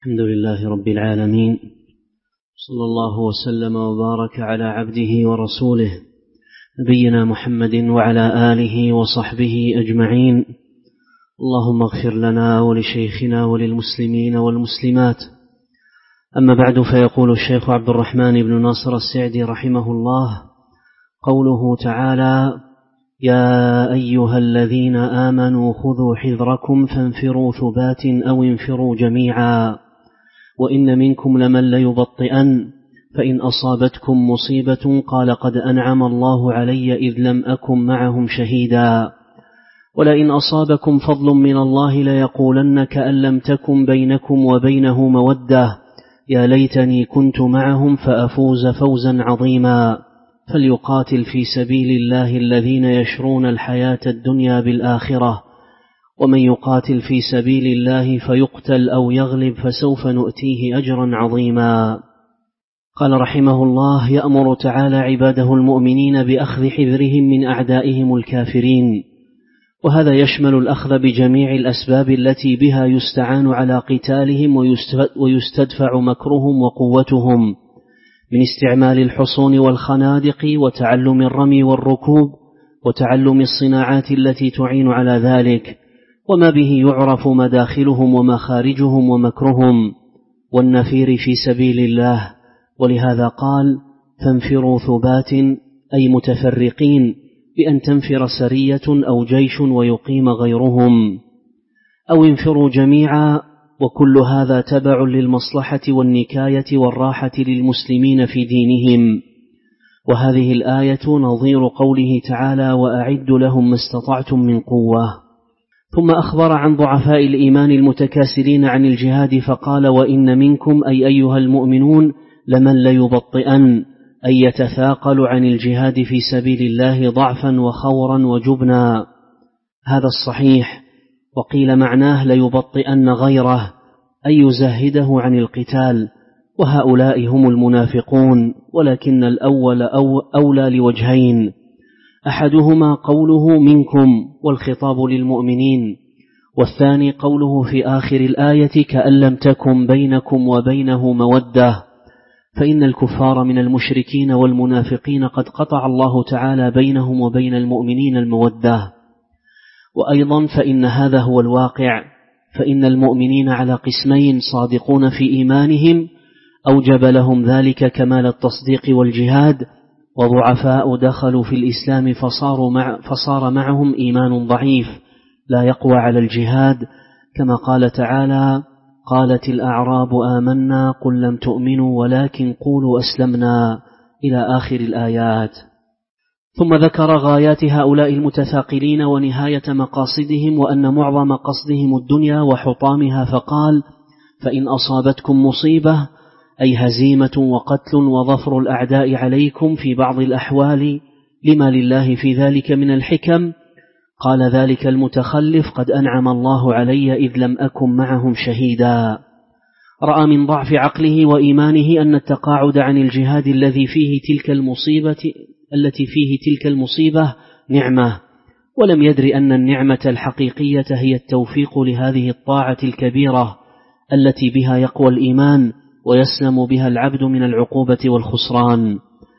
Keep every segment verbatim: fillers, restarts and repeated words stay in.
الحمد لله رب العالمين، صلى الله وسلم وبارك على عبده ورسوله نبينا محمد وعلى آله وصحبه أجمعين. اللهم اغفر لنا ولشيخنا وللمسلمين والمسلمات. أما بعد، فيقول الشيخ عبد الرحمن بن ناصر السعدي رحمه الله: قوله تعالى: يا أيها الذين آمنوا خذوا حذركم فانفروا ثبات أو انفروا جميعا وإن منكم لمن ليبطئن فإن أصابتكم مصيبة قال قد أنعم الله علي إذ لم أكن معهم شهيدا ولئن أصابكم فضل من الله ليقولن كأن لم تكن بينكم وبينه مودة يا ليتني كنت معهم فأفوز فوزا عظيما. فليقاتل في سبيل الله الذين يشرون الحياة الدنيا بالآخرة ومن يقاتل في سبيل الله فيقتل أو يغلب فسوف نؤتيه أجرا عظيما. قال رحمه الله: يأمر تعالى عباده المؤمنين بأخذ حذرهم من أعدائهم الكافرين، وهذا يشمل الأخذ بجميع الأسباب التي بها يستعان على قتالهم ويستدفع مكرهم وقوتهم، من استعمال الحصون والخنادق وتعلم الرمي والركوب وتعلم الصناعات التي تعين على ذلك، وما به يعرف مداخلهم ومخارجهم ومكرهم، والنفير في سبيل الله. ولهذا قال: فانفروا ثبات، أي متفرقين، بأن تنفر سرية أو جيش ويقيم غيرهم، أو انفروا جميعا، وكل هذا تبع للمصلحة والنكاية والراحة للمسلمين في دينهم. وهذه الآية نظير قوله تعالى: وأعدوا لهم ما استطعتم من قوة. ثم أخبر عن ضعفاء الإيمان المتكاسلين عن الجهاد فقال: وإن منكم، أي أيها المؤمنون، لمن ليبطئن، أي يتثاقل عن الجهاد في سبيل الله ضعفا وخورا وجبنا. هذا الصحيح. وقيل معناه ليبطئن غيره، أي يزهده عن القتال، وهؤلاء هم المنافقون، ولكن الأول أو أولى لوجهين: أحدهما قوله منكم والخطاب للمؤمنين، والثاني قوله في آخر الآية كأن لم تكن بينكم وبينه مودة، فإن الكفار من المشركين والمنافقين قد قطع الله تعالى بينهم وبين المؤمنين المودة. وأيضا فإن هذا هو الواقع، فإن المؤمنين على قسمين: صادقون في إيمانهم أوجب لهم ذلك كمال التصديق والجهاد، وضعفاء دخلوا في الإسلام فصاروا مع فصار معهم إيمان ضعيف لا يقوى على الجهاد، كما قال تعالى: قالت الأعراب آمنا قل لم تؤمنوا ولكن قولوا أسلمنا، إلى آخر الآيات. ثم ذكر غايات هؤلاء المتثاقلين ونهاية مقاصدهم، وأن معظم قصدهم الدنيا وحطامها، فقال: فإن أصابتكم مصيبة، أي هزيمة وقتل وظفر الأعداء عليكم في بعض الأحوال، لما لله في ذلك من الحكم، قال ذلك المتخلف: قد أنعم الله علي إذ لم أكن معهم شهيدا. رأى من ضعف عقله وإيمانه أن التقاعد عن الجهاد الذي فيه تلك المصيبة التي فيه تلك المصيبة نعمة، ولم يدر أن النعمة الحقيقية هي التوفيق لهذه الطاعة الكبيرة التي بها يقوى الإيمان ويسلم بها العبد من العقوبة والخسران،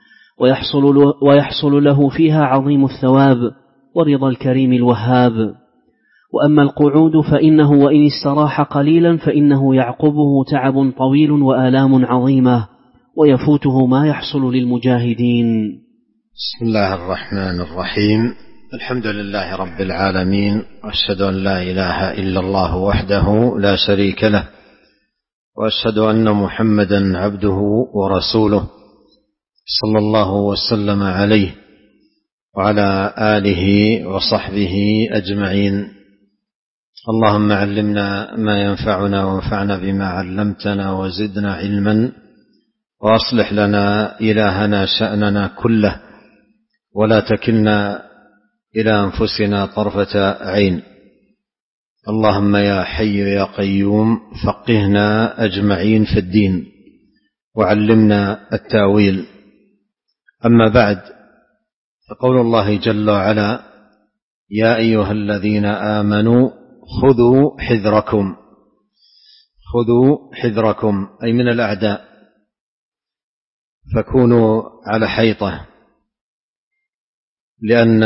ويحصل ويحصل له فيها عظيم الثواب ورضا الكريم الوهاب. وأما القعود فإنه وإن استراح قليلا فإنه يعقبه تعب طويل وآلام عظيمة، ويفوته ما يحصل للمجاهدين. بسم الله الرحمن الرحيم. الحمد لله رب العالمين، وأشهد أن لا إله إلا الله وحده لا شريك له، وأشهد أن محمدا عبده ورسوله، صلى الله وسلم عليه وعلى آله وصحبه أجمعين. اللهم علمنا ما ينفعنا وانفعنا بما علمتنا وزدنا علما، وأصلح لنا إلهنا شأننا كله، ولا تكلنا إلى أنفسنا طرفة عين. اللهم يا حي يا قيوم فقهنا أجمعين في الدين، وعلمنا التاويل. أما بعد، فقول الله جل وعلا: يا أيها الذين آمنوا خذوا حذركم. خذوا حذركم أي من الأعداء، فكونوا على حيطة، لأن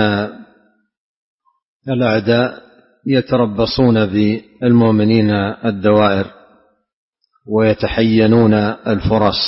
الأعداء يتربصون بالمؤمنين الدوائر ويتحينون الفرص،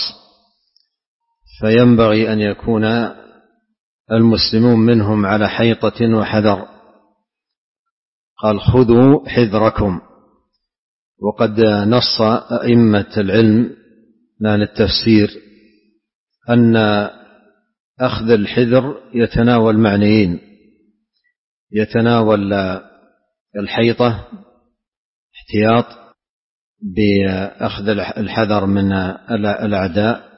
فينبغي أن يكون المسلمون منهم على حيطة وحذر. قال خذوا حذركم. وقد نص أئمة العلم عن التفسير أن أخذ الحذر يتناول معنيين: يتناول الحيطة احتياط بأخذ الحذر من الأعداء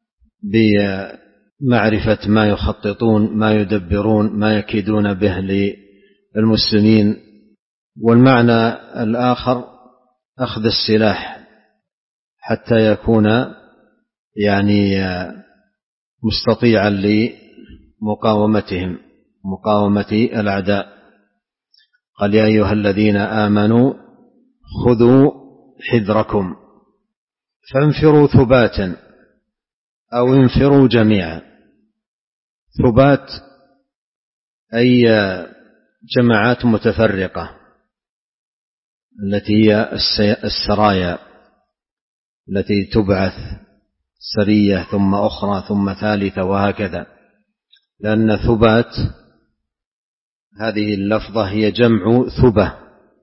بمعرفة ما يخططون، ما يدبرون، ما يكيدون به للمسلمين. والمعنى الآخر أخذ السلاح حتى يكون يعني مستطيعا لمقاومتهم، مقاومة الأعداء. قال يا أيها الذين آمنوا خذوا حذركم فانفروا ثباتا أو انفروا جميعا. ثبات أي جماعات متفرقة التي هي السرايا التي تبعث سرية ثم أخرى ثم ثالثة وهكذا، لأن ثبات هذه اللفظة هي جمع ثبة،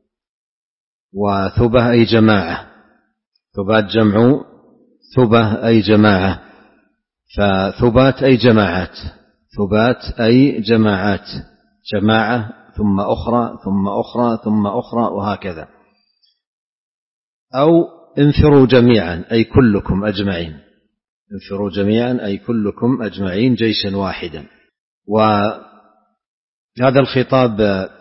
وثبة أي جماعة، ثبات جمع ثبة أي جماعة، فثبات أي جماعات، ثبات أي جماعات، جماعة ثم أخرى ثم أخرى ثم أخرى وهكذا. أو انفروا جميعا أي كلكم أجمعين، انفروا جميعا أي كلكم أجمعين جيشا واحدا. وهذا الخطاب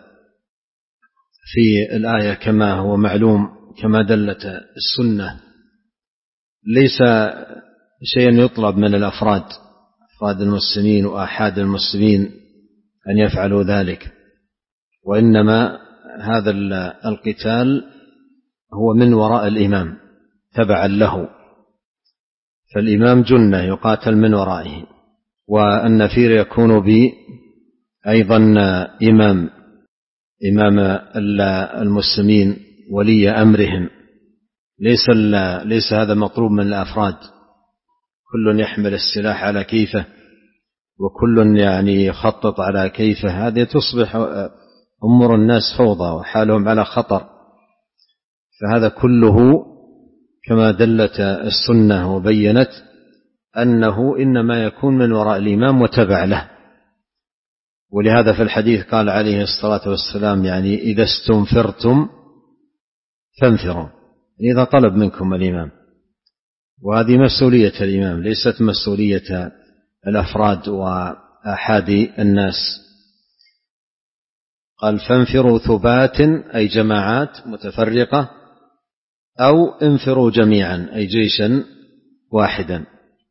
في الآية كما هو معلوم كما دلت السنة ليس شيئا يطلب من الأفراد، أفراد المسلمين وآحاد المسلمين أن يفعلوا ذلك، وإنما هذا القتال هو من وراء الإمام تبعا له، فالإمام جنة يقاتل من ورائه، والنفير يكون ب أيضا إمام إمام المسلمين ولي أمرهم. ليس ليس هذا مطلوب من الأفراد، كل يحمل السلاح على كيفه وكل يعني يخطط على كيفه، هذه تصبح أمور الناس فوضى وحالهم على خطر. فهذا كله كما دلت السنة وبينت أنه إنما يكون من وراء الإمام وتبع له. ولهذا في الحديث قال عليه الصلاة والسلام يعني إذا استنفرتم فانفروا، إذا طلب منكم الإمام، وهذه مسؤولية الإمام ليست مسؤولية الأفراد وآحاد الناس. قال فانفروا ثبات أي جماعات متفرقة، أو انفروا جميعا أي جيشا واحدا.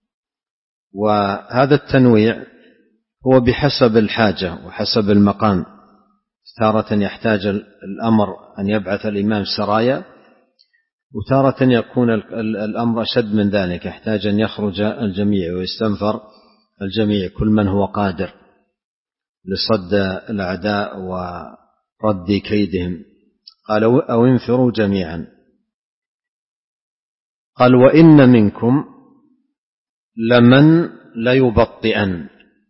وهذا التنويع هو بحسب الحاجة وحسب المقام، تارة يحتاج الأمر أن يبعث الإمام سرايا، وتارة يكون الأمر أشد من ذلك، يحتاج أن يخرج الجميع ويستنفر الجميع كل من هو قادر لصد الأعداء ورد كيدهم. قال أو انفروا جميعا. قال وإن منكم لمن ليبطئن.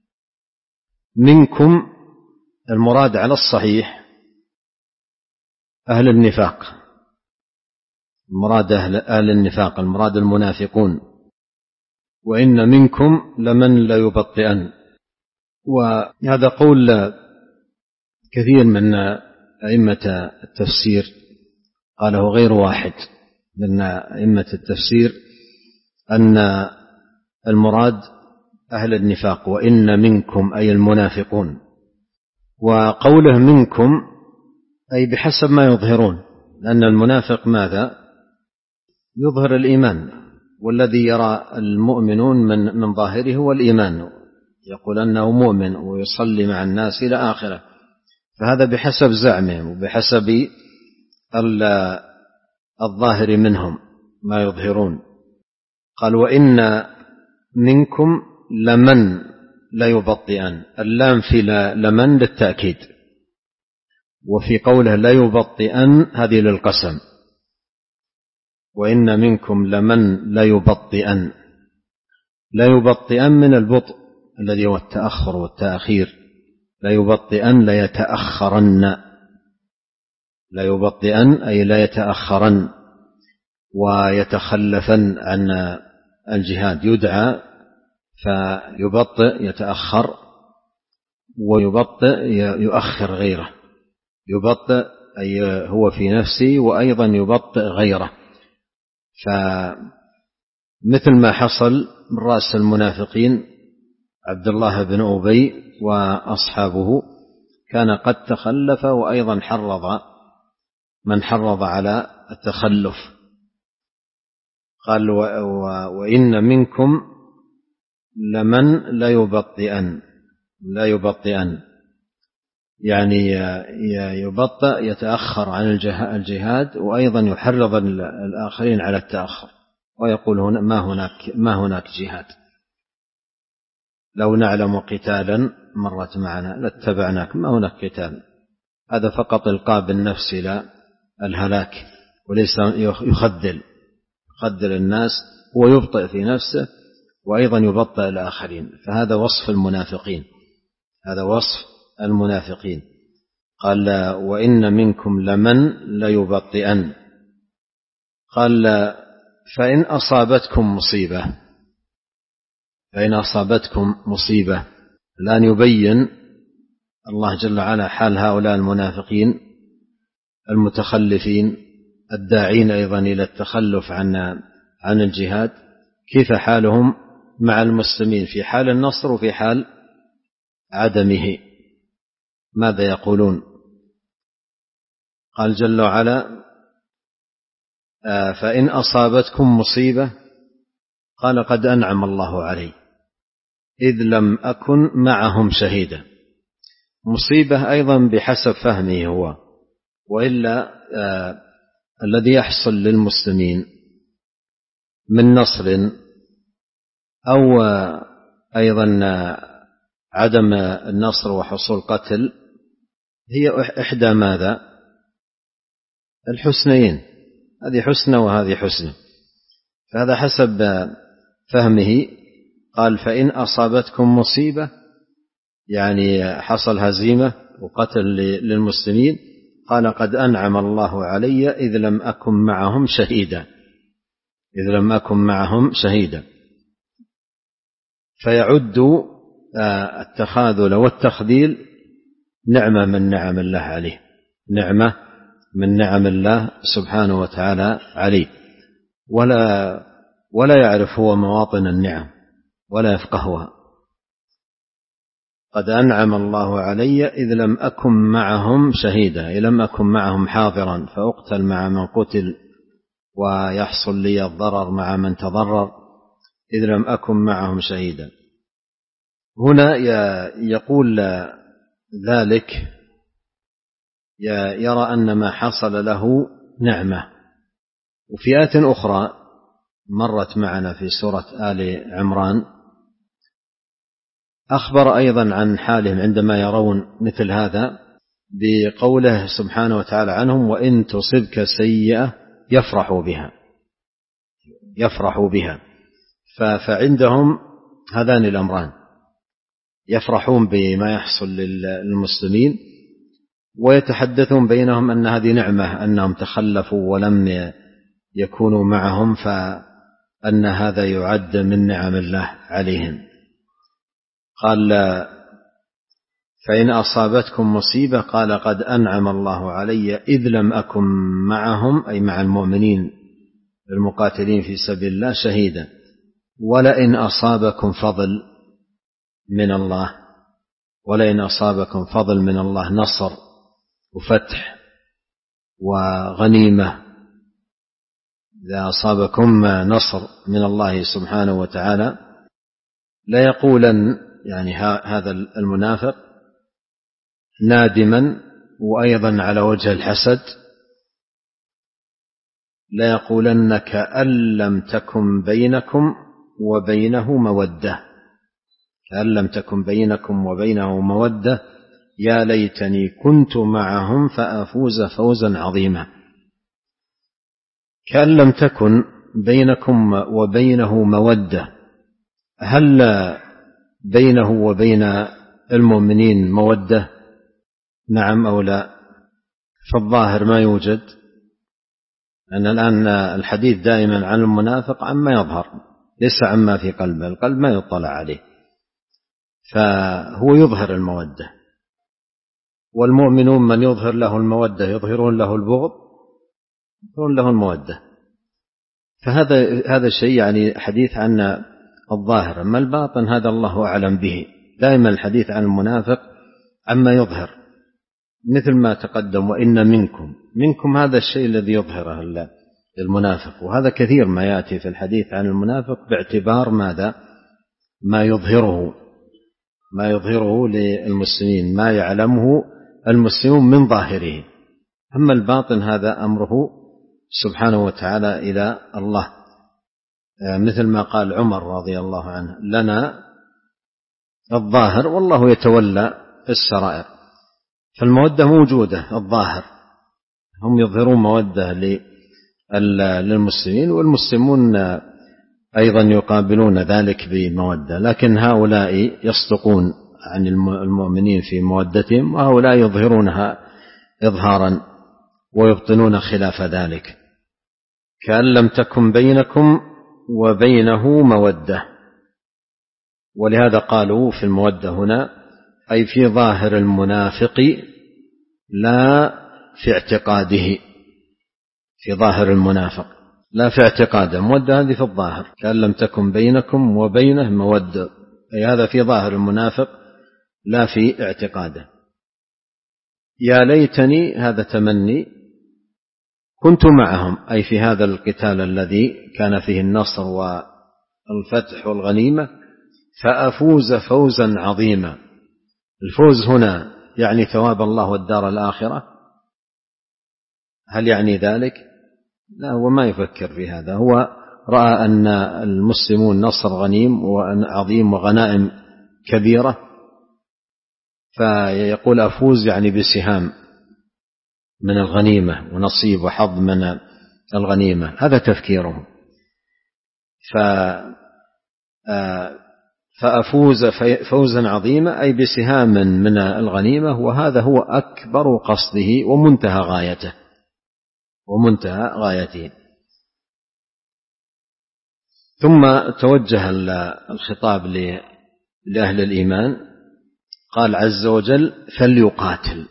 منكم المراد على الصحيح أهل النفاق، المراد أهل النفاق، المراد المنافقون. وإن منكم لمن ليبطئن، وهذا قول كثير من أئمة التفسير، قاله غير واحد من أئمة التفسير أن المراد أهل النفاق، وإن منكم أي المنافقون. وقوله منكم أي بحسب ما يظهرون، لأن المنافق ماذا؟ يظهر الإيمان، والذي يرى المؤمنون من من ظاهره هو الإيمان، يقول أنه مؤمن ويصلي مع الناس إلى آخره، فهذا بحسب زعمهم وبحسب الظاهر منهم. ما يظهرون. قال وإن منكم لمن ليبطئن، اللام في لمن للتأكيد، وفي قوله ليبطئن هذه للقسم. وإن منكم لمن ليبطئن، ليبطئن من البطء الذي هو التأخر والتأخير، ليبطئن ليتأخرن، ليبطئن أي لا يتأخرن ويتخلفن عن الجهاد. يدعى فيبطئ يتأخر، ويبطئ يؤخر غيره، يبطئ أي هو في نفسه وأيضا يبطئ غيره. فمثل ما حصل من رأس المنافقين عبد الله بن أبي وأصحابه، كان قد تخلف وأيضا حرض من حرض على التخلف. قال وإن منكم لمن لا يبطئن، لا يبطئن يعني يبطئ يتأخر عن الجهاد، وأيضا يحرض الآخرين على التأخر، ويقول هنا ما هناك ما هناك جهاد، لو نعلم قتالا مرت معنا لاتبعناك، ما هناك قتال. هذا فقط إلقاء بالنفس إلى الهلاك، وليس يخذل يخذل الناس، ويبطئ في نفسه وأيضا يبطئ الآخرين. فهذا وصف المنافقين، هذا وصف المنافقين. قال وإن منكم لمن ليبطئن. قال فإن أصابتكم مصيبة، فإن أصابتكم مصيبة، الآن يبين الله جل وعلا حال هؤلاء المنافقين المتخلفين الداعين أيضا إلى التخلف عن عن الجهاد، كيف حالهم مع المسلمين في حال النصر وفي حال عدمه، ماذا يقولون؟ قال جل وعلا فإن أصابتكم مصيبة قال قد أنعم الله علي إذ لم أكن معهم شهيدا. مصيبة أيضا بحسب فهمه هو، وإلا آه الذي يحصل للمسلمين من نصر أو آه أيضا آه عدم النصر وحصول قتل هي إحدى ماذا؟ الحسنيين، هذه حسنى وهذه حسنى. فهذا حسب فهمه. قال فإن أصابتكم مصيبة يعني حصل هزيمة وقتل للمسلمين، قال قد أنعم الله علي إذ لم أكن معهم شهيدا، إذ لم أكن معهم شهيدا. فيعد التخاذل والتخذيل نعمة من نعم الله عليه، نعمة من نعم الله سبحانه وتعالى عليه، ولا ولا يعرف هو مواطن النعم ولا يفقهها. قد أنعم الله علي إذ لم أكن معهم شهيدا، إذ لم أكن معهم حاضرا فأقتل مع من قتل ويحصل لي الضرر مع من تضرر، إذ لم أكن معهم شهيدا. هنا يقول ذلك يرى أن ما حصل له نعمة. وفي آية أخرى مرت معنا في سورة آل عمران أخبر أيضا عن حالهم عندما يرون مثل هذا بقوله سبحانه وتعالى عنهم وإن تصبك سيئة يفرحوا بها، يفرحوا بها. فعندهم هذان الأمران، يفرحون بما يحصل للمسلمين ويتحدثون بينهم أن هذه نعمة أنهم تخلفوا ولم يكونوا معهم، فأن هذا يعد من نعم الله عليهم. قال فإن أصابتكم مصيبة قال قد أنعم الله علي إذ لم أكن معهم، أي مع المؤمنين المقاتلين في سبيل الله، شهيدا ولئن أصابكم فضل من الله، ولئن أصابكم فضل من الله نصر وفتح وغنيمة، إذا أصابكم نصر من الله سبحانه وتعالى لا يقولن يعني هذا المنافق نادما وأيضا على وجه الحسد ليقولن كأن لم تكن بينكم وبينه مودة، كأن لم تكن بينكم وبينه مودة يا ليتني كنت معهم فأفوز فوزا عظيما. كأن لم تكن بينكم وبينه مودة، هل بينه وبين المؤمنين مودة؟ نعم أو لا؟ فالظاهر ما يوجد، أن الآن الحديث دائما عن المنافق عما يظهر ليس عما في قلبه، القلب ما يطلع عليه، فهو يظهر المودة. والمؤمنون من يظهر له المودة يظهرون له البغض، يظهرون له المودة. فهذا هذا الشيء يعني حديث عن الظاهر، أما الباطن هذا الله أعلم به. دائما الحديث عن المنافق عما يظهر، مثل ما تقدم وإن منكم، منكم هذا الشيء الذي يظهره المنافق، وهذا كثير ما يأتي في الحديث عن المنافق باعتبار ماذا؟ ما يظهره ما يظهره للمسلمين، ما يعلمه المسلمون من ظاهره. أما الباطن هذا أمره سبحانه وتعالى إلى الله، مثل ما قال عمر رضي الله عنه لنا الظاهر والله يتولى السرائر. فالمودة موجودة، الظاهر هم يظهرون مودة للمسلمين، والمسلمون أيضا يقابلون ذلك بمودة، لكن هؤلاء يصدقون عن المؤمنين في مودتهم، وهؤلاء يظهرونها إظهارا ويبطنون خلاف ذلك. كأن لم تكن بينكم وبينه مودة، ولهذا قالوا في المودة هنا أي في ظاهر المنافق لا في اعتقاده، في ظاهر المنافق لا في اعتقاده، مودة هذه في الظاهر. كأن لم تكن بينكم وبينه مودة، أي هذا في ظاهر المنافق لا في اعتقاده. يا ليتني هذا تمني كنت معهم، أي في هذا القتال الذي كان فيه النصر والفتح والغنيمة، فأفوز فوزا عظيما. الفوز هنا يعني ثواب الله والدار الآخرة، هل يعني ذلك؟ لا، هو ما يفكر في هذا، هو رأى أن المسلمون نصر غنيم وعظيم وغنائم كبيرة، فيقول أفوز يعني بسهام من الغنيمة ونصيب وحظ من الغنيمة، هذا تفكيره. ف فأفوز فوزا عظيما أي بسهام من الغنيمة، وهذا هو أكبر قصده ومنتهى غايته ومنتهى غايته. ثم توجه الخطاب لأهل الإيمان، قال عز وجل فليقاتل.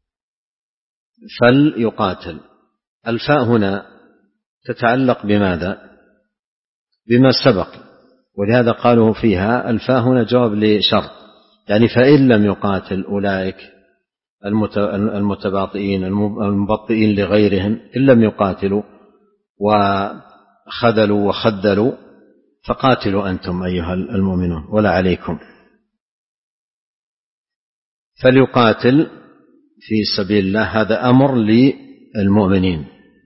فليقاتل، الفاء هنا تتعلق بماذا؟ بما سبق، ولهذا قالوا فيها الفاء هنا جواب لشرط، يعني فإن لم يقاتل أولئك المتباطئين المبطئين لغيرهم، إن لم يقاتلوا وخذلوا وخذلوا فقاتلوا أنتم أيها المؤمنون ولا عليكم. فليقاتل في سبيل الله، هذا أمر للمؤمنين.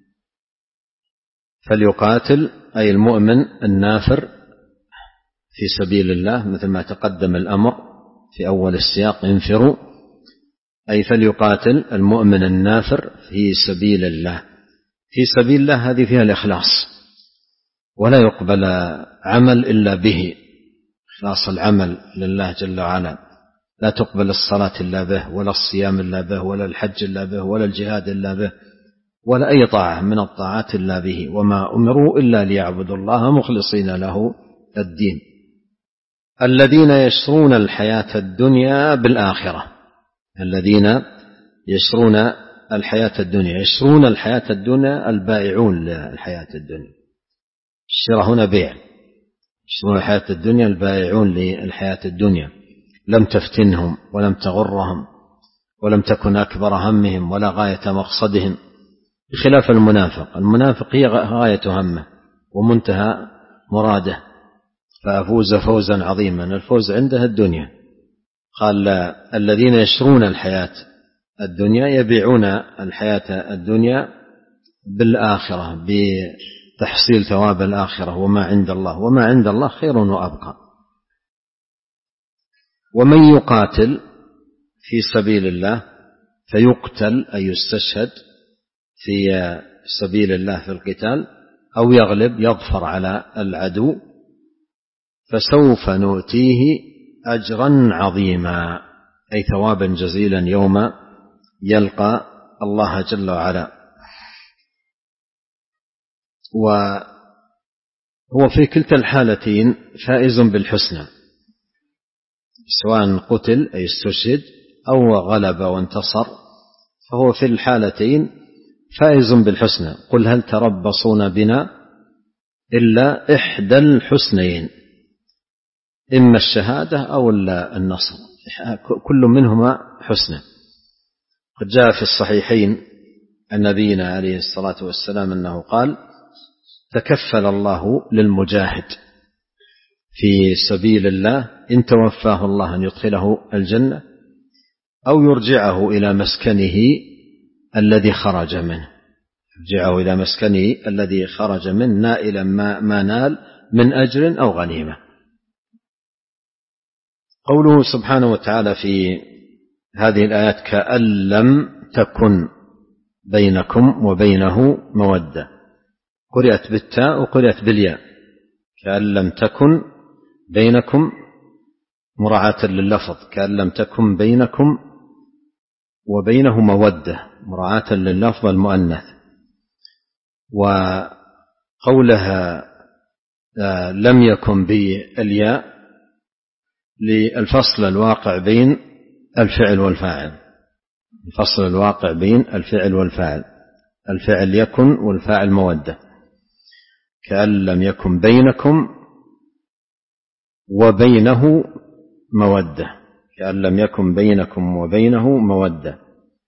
فليقاتل أي المؤمن النافر في سبيل الله، مثل ما تقدم الأمر في أول السياق انفروا، أي فليقاتل المؤمن النافر في سبيل الله. في سبيل الله هذه فيها الإخلاص، ولا يقبل عمل إلا به، إخلاص العمل لله جل وعلا، لا تقبل الصلاة إلا به، ولا الصيام إلا به، ولا الحج إلا به، ولا الجهاد إلا به، ولا أي طاعة من الطاعات إلا به، وما أمروا إلا ليعبدوا الله مخلصين له الدين. الذين يشرون الحياة الدنيا بالآخرة، الذين يشرون الحياة الدنيا، يشرون الحياة الدنيا البائعون للحياة الدنيا، الشراء هنا بيع، يشرون الحياة الدنيا البائعون للحياة الدنيا، لم تفتنهم ولم تغرهم ولم تكن أكبر همهم ولا غاية مقصدهم، بخلاف المنافق. المنافق هي غاية همه ومنتهى مراده، فأفوز فوزا عظيما، الفوز عنده الدنيا. قال الذين يشرون الحياة الدنيا، يبيعون الحياة الدنيا بالآخرة، بتحصيل ثواب الآخرة وما عند الله، وما عند الله خير وأبقى. ومن يقاتل في سبيل الله فيقتل أي يستشهد في سبيل الله في القتال أو يغلب يظفر على العدو فسوف نؤتيه أجرا عظيما، أي ثوابا جزيلا يوم يلقى الله جل وعلا. وهو في كلتا الحالتين فائز بالحسنى، سواء قتل أي استشهد أو غلب وانتصر، فهو في الحالتين فائز بالحسنى. قل هل تربصون بنا إلا إحدى الحسنيين، إما الشهادة أو النصر، كل منهما حسنى. قد جاء في الصحيحين عن نبينا عليه الصلاة والسلام أنه قال: تكفل الله للمجاهد في سبيل الله إن توفاه الله أن يدخله الجنة أو يرجعه إلى مسكنه الذي خرج منه، يرجعه إلى مسكنه الذي خرج منه نائلا ما, ما نال من أجر أو غنيمة. قوله سبحانه وتعالى في هذه الآيات: كأن لم تكن بينكم وبينه مودة، قرأت بالتاء وقرأت بالياء. كأن لم تكن بينكم مراعاة لللفظ، كأن لم تكن بينكم وبينه مودة مراعاة لللفظ المؤنث. وقولها لم يكن بالياء للفصل الواقع بين الفعل والفاعل، الفصل الواقع بين الفعل والفاعل، الفعل يكن والفاعل مودة. كأن لم يكن بينكم وبينه مودة، كأن لم يكن بينكم وبينه مودة.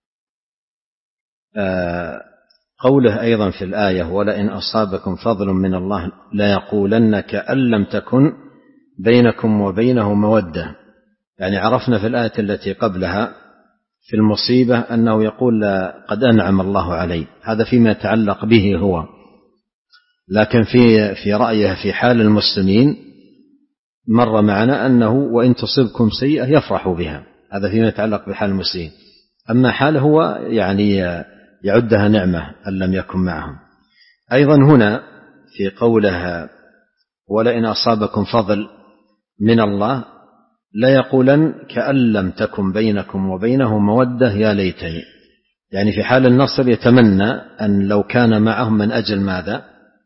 آه قوله أيضا في الآية: ولئن أصابكم فضل من الله ليقولن كأن لم تكن بينكم وبينه مودة، يعني عرفنا في الآية التي قبلها في المصيبة أنه يقول قد أنعم الله علي، هذا فيما يتعلق به هو، لكن في في رأيه في حال المسلمين مر معنا أنه وإن تصبكم سيئة يفرح بها، هذا فيما يتعلق بحال المسلمين. أما حاله هو يعني يعدها نعمة أن لم يكن معهم. أيضا هنا في قولها: ولئن أصابكم فضل من الله لا يقولن كأن لم تكن بينكم وبينه مودة يا ليتني، يعني في حال النصر يتمنى أن لو كان معهم من أجل ماذا؟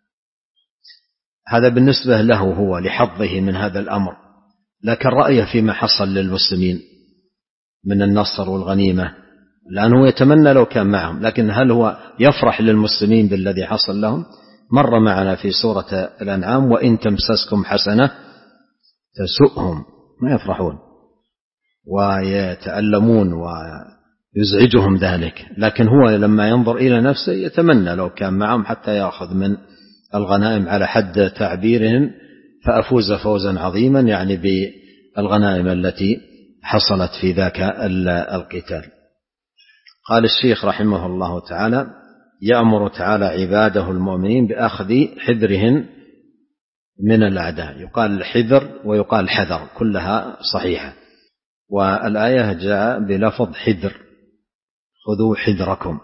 هذا بالنسبة له هو لحظه من هذا الأمر، لكن رأيه فيما حصل للمسلمين من النصر والغنيمة، لأنه يتمنى لو كان معهم، لكن هل هو يفرح للمسلمين بالذي حصل لهم؟ مر معنا في سورة الأنعام: وإن تمسسكم حسنة تسؤهم، ما يفرحون ويتألمون ويزعجهم ذلك، لكن هو لما ينظر إلى نفسه يتمنى لو كان معهم حتى يأخذ من الغنائم على حد تعبيرهم فأفوز فوزا عظيما، يعني بالغنائم التي حصلت في ذاك القتال. قال الشيخ رحمه الله تعالى: يأمر تعالى عباده المؤمنين بأخذ حذرهم من الأعداء، يقال الحذر ويقال حذر، كلها صحيحة. والآية جاء بلفظ حذر: خذوا حذركم،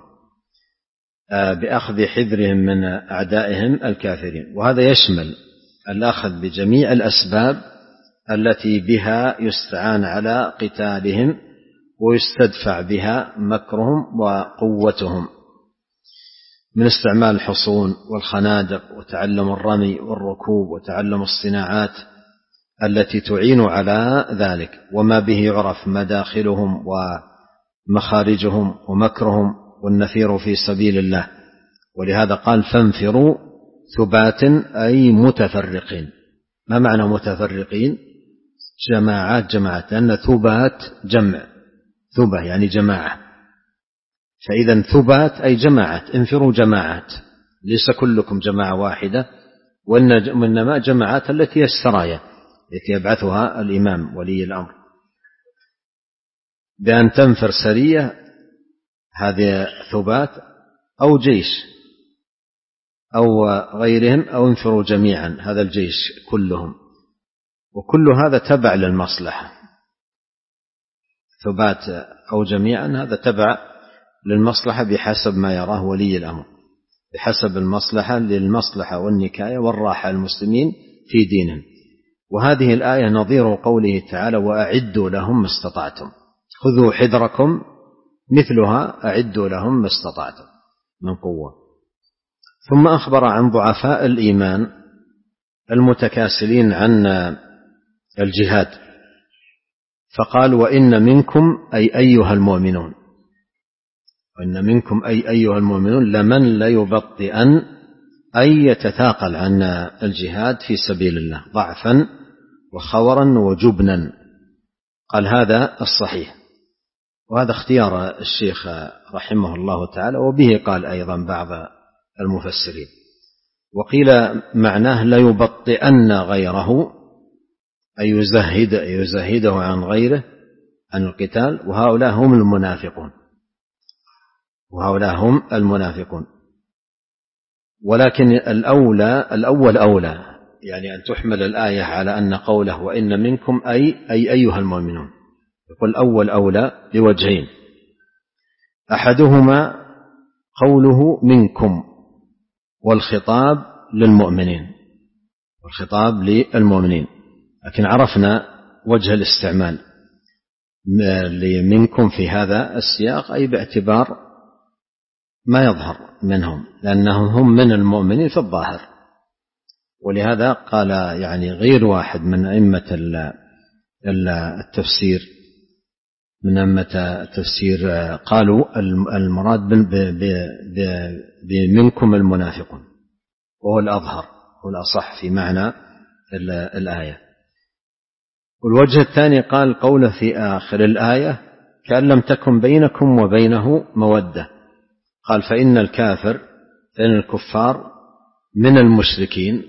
بأخذ حذرهم من أعدائهم الكافرين. وهذا يشمل الأخذ بجميع الأسباب التي بها يستعان على قتالهم ويستدفع بها مكرهم وقوتهم، من استعمال الحصون والخنادق وتعلم الرمي والركوب وتعلم الصناعات التي تعين على ذلك، وما به يعرف مداخلهم ومخارجهم ومكرهم، والنفير في سبيل الله. ولهذا قال: فانفروا ثبات أي متفرقين. ما معنى متفرقين؟ جماعات جماعات، لأن ثبات جمع، ثبة يعني جماعة، فإذا ثبات أي جماعات، انفروا جماعات، ليس كلكم جماعة واحدة، وإنما جماعات التي هي السرايا التي يبعثها الإمام ولي الأمر، بأن تنفر سرية، هذه ثبات، أو جيش أو غيرهم أو انفروا جميعا، هذا الجيش كلهم، وكل هذا تبع للمصلحة. ثبات أو جميعا هذا تبع للمصلحة بحسب ما يراه ولي الأمر، بحسب المصلحة للمصلحة والنكاية والراحة المسلمين في دينهم. وهذه الآية نظير قوله تعالى: وأعدوا لهم ما استطعتم، خذوا حذركم، مثلها أعدوا لهم ما استطعتم من قوة. ثم أخبر عن ضعفاء الإيمان المتكاسلين عن الجهاد، فقال: وإن منكم أي أيها المؤمنون، وإن منكم أي أيها المؤمنون لمن ليبطئن، أي يتثاقل عن الجهاد في سبيل الله ضعفا وخورا وجبنا. قال هذا الصحيح، وهذا اختيار الشيخ رحمه الله تعالى، وبه قال أيضا بعض المفسرين. وقيل معناه ليبطئن غيره، أي يزهد يزهده عن غيره عن القتال، وهؤلاء هم المنافقون، وهؤلاء هم المنافقون. ولكن الأولى الأول أولى، يعني أن تحمل الآية على أن قوله وإن منكم أي أي أيها المؤمنون، يقول أول أولى لوجهين: أحدهما قوله منكم، والخطاب للمؤمنين، والخطاب للمؤمنين، لكن عرفنا وجه الاستعمال منكم في هذا السياق أي باعتبار ما يظهر منهم، لأنهم هم من المؤمنين في الظاهر. ولهذا قال يعني غير واحد من أئمة التفسير من أئمة التفسير قالوا المراد بمنكم المنافقون، وهو الأظهر والأصح في معنى الآية. والوجه الثاني قال قوله في آخر الآية: كأن لم تكن بينكم وبينه مودة. قال فإن الكافر فإن الكفار من المشركين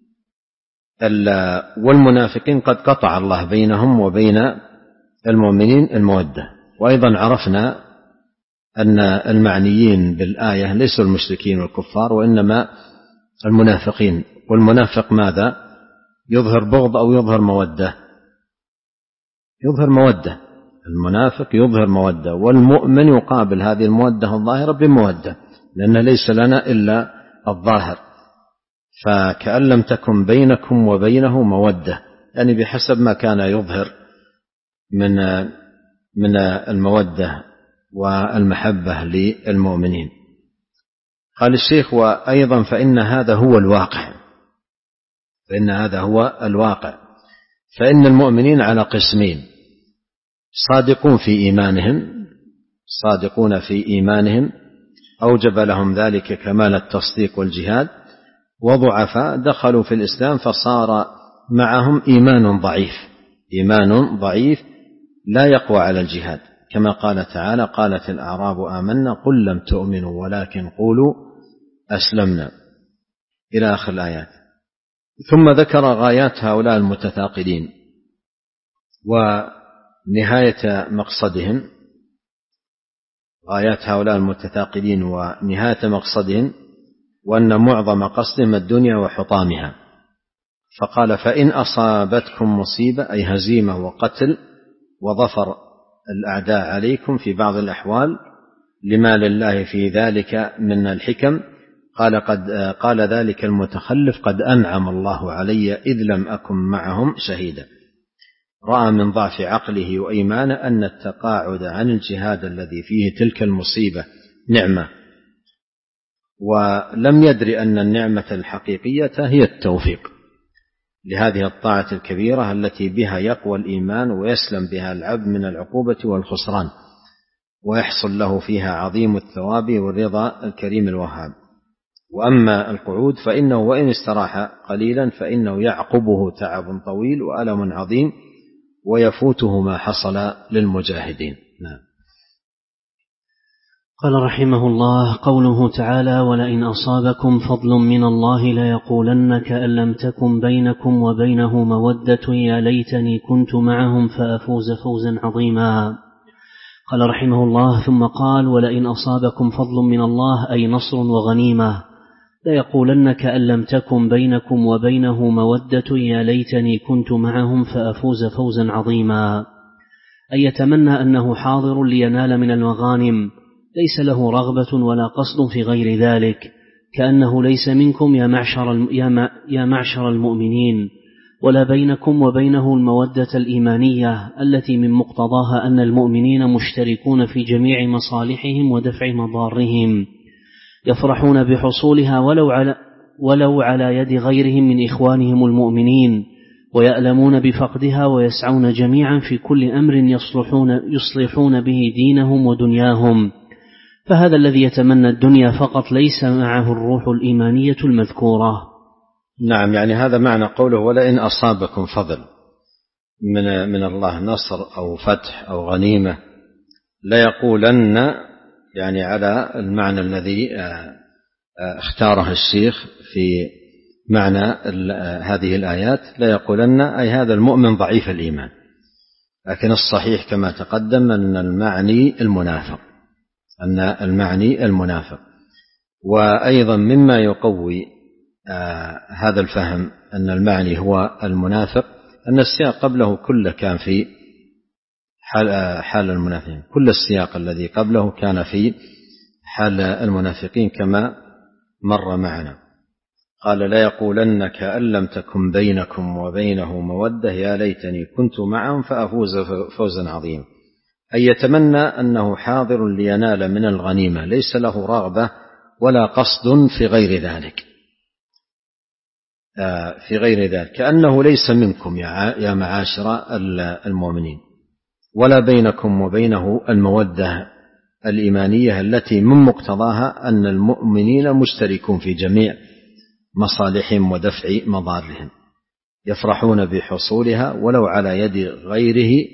والمنافقين قد قطع الله بينهم وبين المؤمنين المودة. وأيضا عرفنا أن المعنيين بالآية ليسوا المشركين والكفار، وإنما المنافقين. والمنافق ماذا؟ يظهر بغض أو يظهر مودة؟ يظهر مودة. المنافق يظهر مودة، والمؤمن يقابل هذه المودة الظاهرة بمودة، لأن ليس لنا إلا الظاهر. فكأن لم تكن بينكم وبينه مودة، يعني بحسب ما كان يظهر من من المودة والمحبة للمؤمنين. قال الشيخ: وأيضا فإن هذا هو الواقع، فإن هذا هو الواقع فإن المؤمنين على قسمين: صادقون في إيمانهم، صادقون في إيمانهم أوجب لهم ذلك كمال التصديق والجهاد، وضعفاء دخلوا في الإسلام فصار معهم إيمان ضعيف، إيمان ضعيف لا يقوى على الجهاد، كما قال تعالى: قالت الأعراب آمنا قل لم تؤمنوا ولكن قولوا أسلمنا، إلى آخر الآيات. ثم ذكر غايات هؤلاء المتثاقلين ونهاية مقصدهم، غايات هؤلاء المتثاقلين ونهاية مقصدهم، وأن معظم قصدهم الدنيا وحطامها. فقال: فإن أصابتكم مصيبة أي هزيمة وقتل وظفر الأعداء عليكم في بعض الأحوال لما لله في ذلك من الحكم، قال قد قال ذلك المتخلف: قد أنعم الله علي إذ لم أكن معهم شهيدا. رأى من ضعف عقله وإيمانه أن التقاعد عن الجهاد الذي فيه تلك المصيبة نعمة، ولم يدري أن النعمة الحقيقية هي التوفيق لهذه الطاعة الكبيرة التي بها يقوى الإيمان ويسلم بها العبد من العقوبة والخسران، ويحصل له فيها عظيم الثواب والرضا الكريم الوهاب. وأما القعود فإنه وإن استراح قليلا فإنه يعقبه تعب طويل وألم عظيم، ويفوته ما حصل للمجاهدين. نعم. قال رحمه الله: قوله تعالى: ولئن أصابكم فضل من الله ليقولن كأن لم تكن بينكم وبينه مودة يا ليتني كنت معهم فأفوز فوزا عظيما. قال رحمه الله: ثم قال: ولئن أصابكم فضل من الله أي نصر وغنيمة ليقولن كأن لم تكن بينكم وبينه مودة يا ليتني كنت معهم فأفوز فوزا عظيما. أي يتمنى أنه حاضر لينال من المغانم، ليس له رغبة ولا قصد في غير ذلك، كأنه ليس منكم يا معشر, يا معشر المؤمنين، ولا بينكم وبينه المودة الإيمانية التي من مقتضاها أن المؤمنين مشتركون في جميع مصالحهم ودفع مضارهم، يفرحون بحصولها ولو على, ولو على يد غيرهم من إخوانهم المؤمنين، ويألمون بفقدها ويسعون جميعا في كل أمر يصلحون, يصلحون به دينهم ودنياهم. فهذا الذي يتمنى الدنيا فقط ليس معه الروح الإيمانية المذكورة. نعم، يعني هذا معنى قوله ولئن أصابكم فضل من, من الله نصر أو فتح أو غنيمة ليقولن، يعني على المعنى الذي اختاره الشيخ في معنى هذه الآيات، ليقولن أي هذا المؤمن ضعيف الإيمان، لكن الصحيح كما تقدم أن المعني المنافق أن المعني المنافق. وأيضا مما يقوي آه هذا الفهم أن المعني هو المنافق أن السياق قبله كله كان في حال, آه حال المنافقين، كل السياق الذي قبله كان في حال المنافقين كما مر معنا. قال لا يقولن كأن لم تكن بينكم وبينه مودة يا ليتني كنت معهم فأفوز فوزا عظيما. أي يتمنى أنه حاضر لينال من الغنيمة، ليس له رغبة ولا قصد في غير ذلك في غير ذلك كأنه ليس منكم يا معاشر المؤمنين، ولا بينكم وبينه المودة الإيمانية التي من مقتضاها أن المؤمنين مشتركون في جميع مصالحهم ودفع مضارهم، يفرحون بحصولها ولو على يد غيره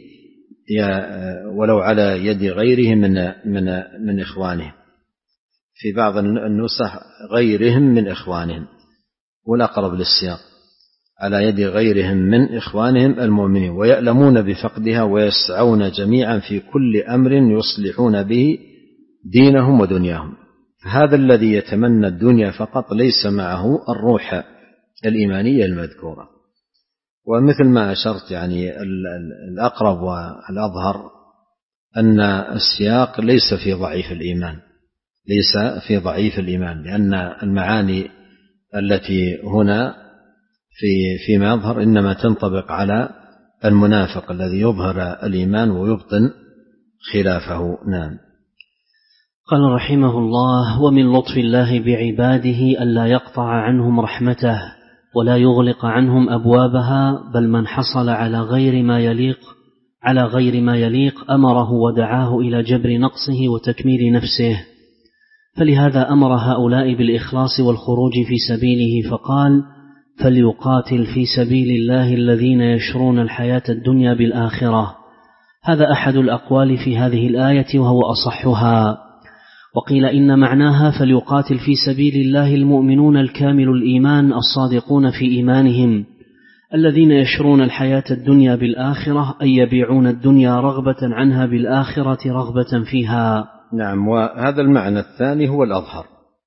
ولو على يد غيره من من من إخوانهم، في بعض النسخ غيرهم من إخوانهم، والأقرب للسياق على يد غيرهم من إخوانهم المؤمنين، ويألمون بفقدها ويسعون جميعا في كل أمر يصلحون به دينهم ودنياهم. هذا الذي يتمنى الدنيا فقط ليس معه الروح الإيمانية المذكورة. ومثل ما أشرت يعني الأقرب والأظهر أن السياق ليس في ضعيف الإيمان، ليس في ضعيف الإيمان، لأن المعاني التي هنا في فيما يظهر إنما تنطبق على المنافق الذي يظهر الإيمان ويبطن خلافه. نعم. قال رحمه الله: ومن لطف الله بعباده ألا يقطع عنهم رحمته ولا يغلق عنهم أبوابها، بل من حصل على غير ما يليق على غير ما يليق أمره ودعاه إلى جبر نقصه وتكميل نفسه. فلهذا أمر هؤلاء بالإخلاص والخروج في سبيله، فقال: فليقاتل في سبيل الله الذين يشرون الحياة الدنيا بالآخرة. هذا أحد الأقوال في هذه الآية وهو أصحها. وقيل إن معناها فليقاتل في سبيل الله المؤمنون الكامل الإيمان الصادقون في إيمانهم الذين يشرون الحياة الدنيا بالآخرة، أي يبيعون الدنيا رغبة عنها بالآخرة رغبة فيها. نعم. وهذا المعنى الثاني هو الأظهر،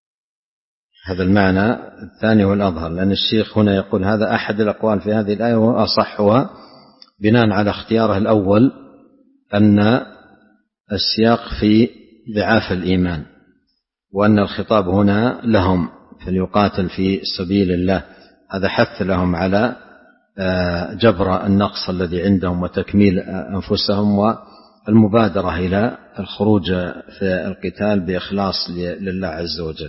هذا المعنى الثاني هو الأظهر، لأن الشيخ هنا يقول هذا أحد الأقوال في هذه الآية وأصحها، بناء على اختياره الأول أن السياق في ضعاف الإيمان، وأن الخطاب هنا لهم، فليقاتل في سبيل الله، هذا حث لهم على جبر النقص الذي عندهم وتكميل أنفسهم والمبادرة إلى الخروج في القتال بإخلاص لله عز وجل.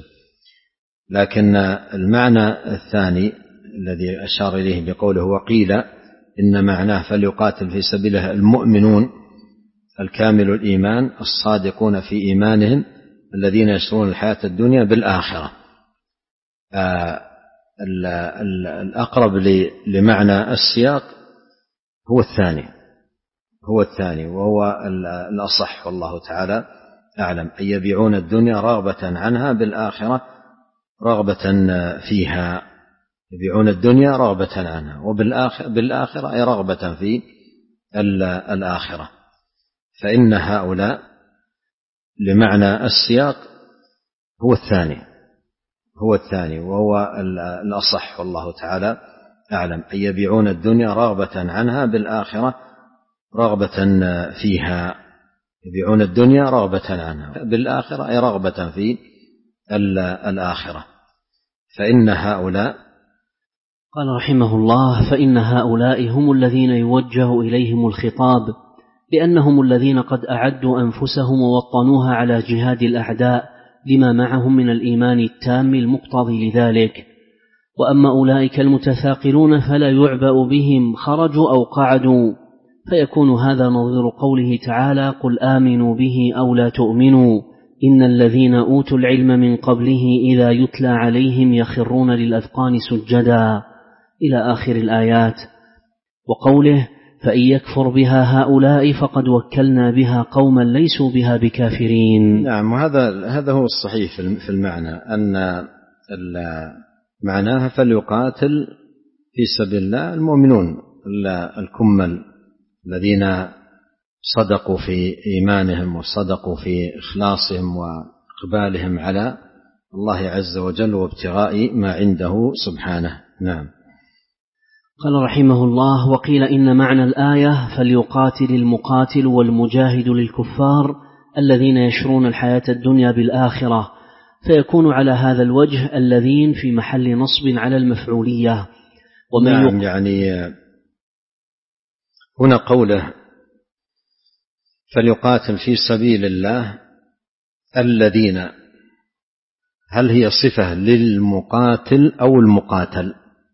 لكن المعنى الثاني الذي أشار إليه بقوله وقيل إن معناه فليقاتل في سبيله المؤمنون الكامل الإيمان الصادقون في إيمانهم الذين يشرون الحياة الدنيا بالآخرة. آه الأقرب لمعنى السياق هو الثاني هو الثاني وهو الأصح، والله تعالى أعلم، أن يبيعون الدنيا رغبة عنها بالآخرة رغبة فيها، يبيعون الدنيا رغبة عنها، وبالآخرة أي رغبة في الآخرة. فإن هؤلاء لمعنى السياق هو الثاني هو الثاني، وهو الأصح والله تعالى أعلم، أن يبيعون الدنيا رغبة عنها بالآخرة رغبة فيها. يبيعون الدنيا رغبة عنها بالآخرة أي رغبة في الآخرة. فإن هؤلاء، قال رحمه الله: فإن هؤلاء هم الذين يوجه إليهم الخطاب، لأنهم الذين قد أعدوا أنفسهم ووطنوها على جهاد الأعداء لما معهم من الإيمان التام المقتضي لذلك. وأما أولئك المتثاقلون فلا يعبأ بهم خرجوا أو قعدوا، فيكون هذا نظير قوله تعالى: قل آمنوا به أو لا تؤمنوا إن الذين أوتوا العلم من قبله إذا يتلى عليهم يخرون للأذقان سجدا، إلى آخر الآيات. وقوله: فإن يكفر بها هؤلاء فقد وكلنا بها قوما ليسوا بها بكافرين. نعم، وهذا هذا هو الصحيح في المعنى، أن معناها فليقاتل في سبيل الله المؤمنون الكمل الذين صدقوا في إيمانهم وصدقوا في إخلاصهم وإقبالهم على الله عز وجل وابتغاء ما عنده سبحانه. نعم. قال رحمه الله: وقيل إن معنى الآية فليقاتل المقاتل والمجاهد للكفار الذين يشرون الحياة الدنيا بالآخرة، فيكون على هذا الوجه الذين في محل نصب على المفعولية. ومن نعم، يعني هنا قوله فليقاتل في سبيل الله الذين، هل هي صفة للمقاتل أو المقاتل؟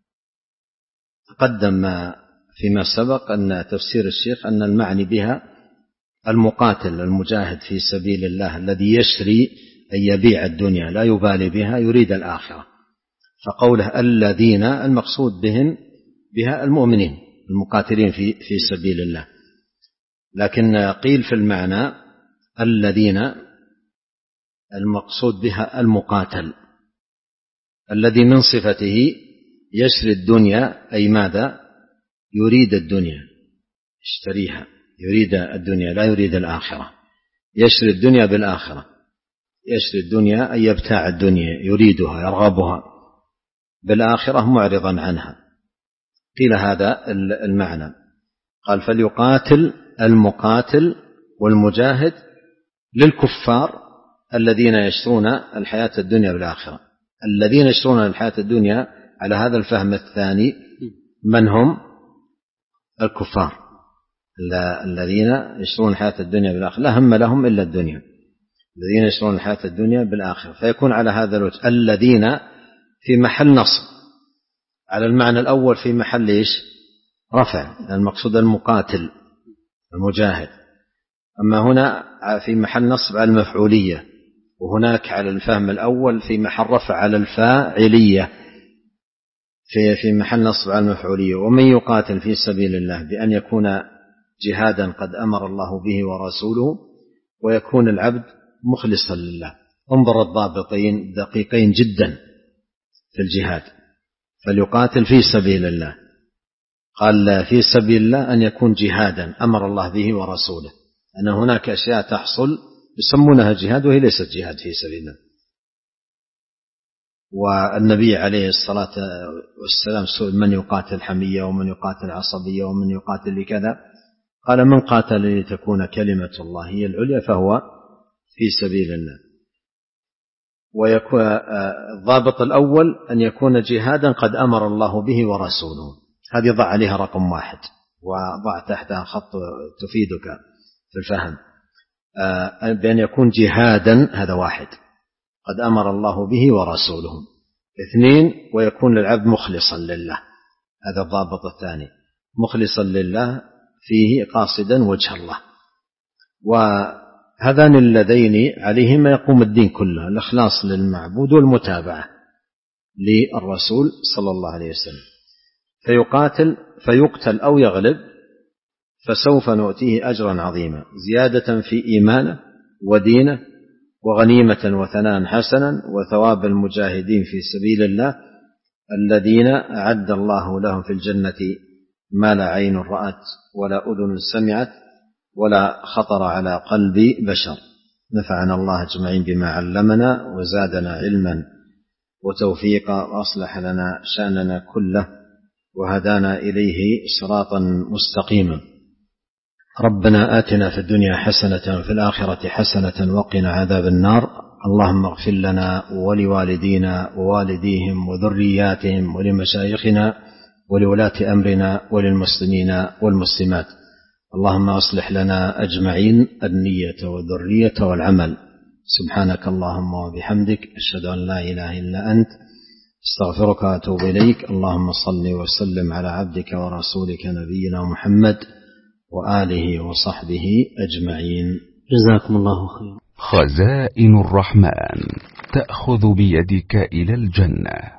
تقدم فيما سبق أن تفسير الشيخ أن المعني بها المقاتل المجاهد في سبيل الله الذي يشري أن يبيع الدنيا لا يبالي بها يريد الآخرة، فقوله الذين المقصود بهم بها المؤمنين المقاتلين في في سبيل الله. لكن قيل في المعنى الذين المقصود بها المقاتل الذي من صفته يشري الدنيا، أي ماذا؟ يريد الدنيا، يشتريها، يريد الدنيا لا يريد الآخرة، يشري الدنيا بالآخرة، يشري الدنيا أي يبتاع الدنيا يريدها يرغبها، بالآخرة معرضا عنها. قيل هذا المعنى. قال فليقاتل المقاتل والمجاهد للكفار الذين يشترون الحياة الدنيا بالآخرة. الذين يشترون الحياة الدنيا على هذا الفهم الثاني من هم؟ الكفار الذين يشترون الحياة الدنيا بالآخرة، لا هم لهم إلا الدنيا، الذين يشترون الحياة الدنيا بالآخرة، فيكون على هذا الوجه الذين في محل نصب، على المعنى الأول في محل إيش؟ رفع، المقصود المقاتل المجاهد. أما هنا في محل نصب على المفعولية، وهناك على الفهم الأول في محل رفع على الفاعلية، في في محل نصب على المفعولية. ومن يقاتل في سبيل الله بأن يكون جهادا قد أمر الله به ورسوله، ويكون العبد مخلصا لله. انظر الضابطين دقيقين جدا في الجهاد. فليقاتل في سبيل الله، قال في سبيل الله أن يكون جهادا أمر الله به ورسوله، أن هناك أشياء تحصل يسمونها جهاد وهي ليست جهاد في سبيل الله. والنبي عليه الصلاة والسلام سئل من يقاتل حمية ومن يقاتل عصبية ومن يقاتل لكذا، قال من قاتل لتكون كلمة الله هي العليا فهو في سبيل الله. ويكون الضابط الأول أن يكون جهادا قد أمر الله به ورسوله، هذه ضع عليها رقم واحد وضع تحتها خط تفيدك في الفهم، بأن يكون جهادا هذا واحد قد أمر الله به ورسوله. اثنين، ويكون للعبد مخلصا لله، هذا الضابط الثاني، مخلصا لله فيه قاصدا وجه الله. وهذان اللذين عليهما يقوم الدين كله، الإخلاص للمعبود والمتابعة للرسول صلى الله عليه وسلم. فيقاتل فيقتل أو يغلب فسوف نؤتيه أجرا عظيما، زيادة في إيمانه ودينه، وغنيمة وثناء حسنا، وثواب المجاهدين في سبيل الله الذين أعد الله لهم في الجنة ما لا عين رأت ولا أذن سمعت ولا خطر على قلب بشر. نفعنا الله أجمعين بما علمنا وزادنا علما وتوفيقا، وأصلح لنا شأننا كله وهدانا إليه صراطا مستقيما. ربنا آتنا في الدنيا حسنة وفي الآخرة حسنة وقنا عذاب النار. اللهم اغفر لنا ولوالدينا ووالديهم وذرياتهم ولمشايخنا ولولاة أمرنا وللمسلمين والمسلمات. اللهم أصلح لنا أجمعين النية والذرية والعمل. سبحانك اللهم وبحمدك، أشهد أن لا إله إلا أنت، استغفرك وأتوب إليك. اللهم صل وسلم على عبدك ورسولك نبينا محمد وآله وصحبه أجمعين. جزاكم الله خيرا. خزائن الرحمن تأخذ بيدك إلى الجنة.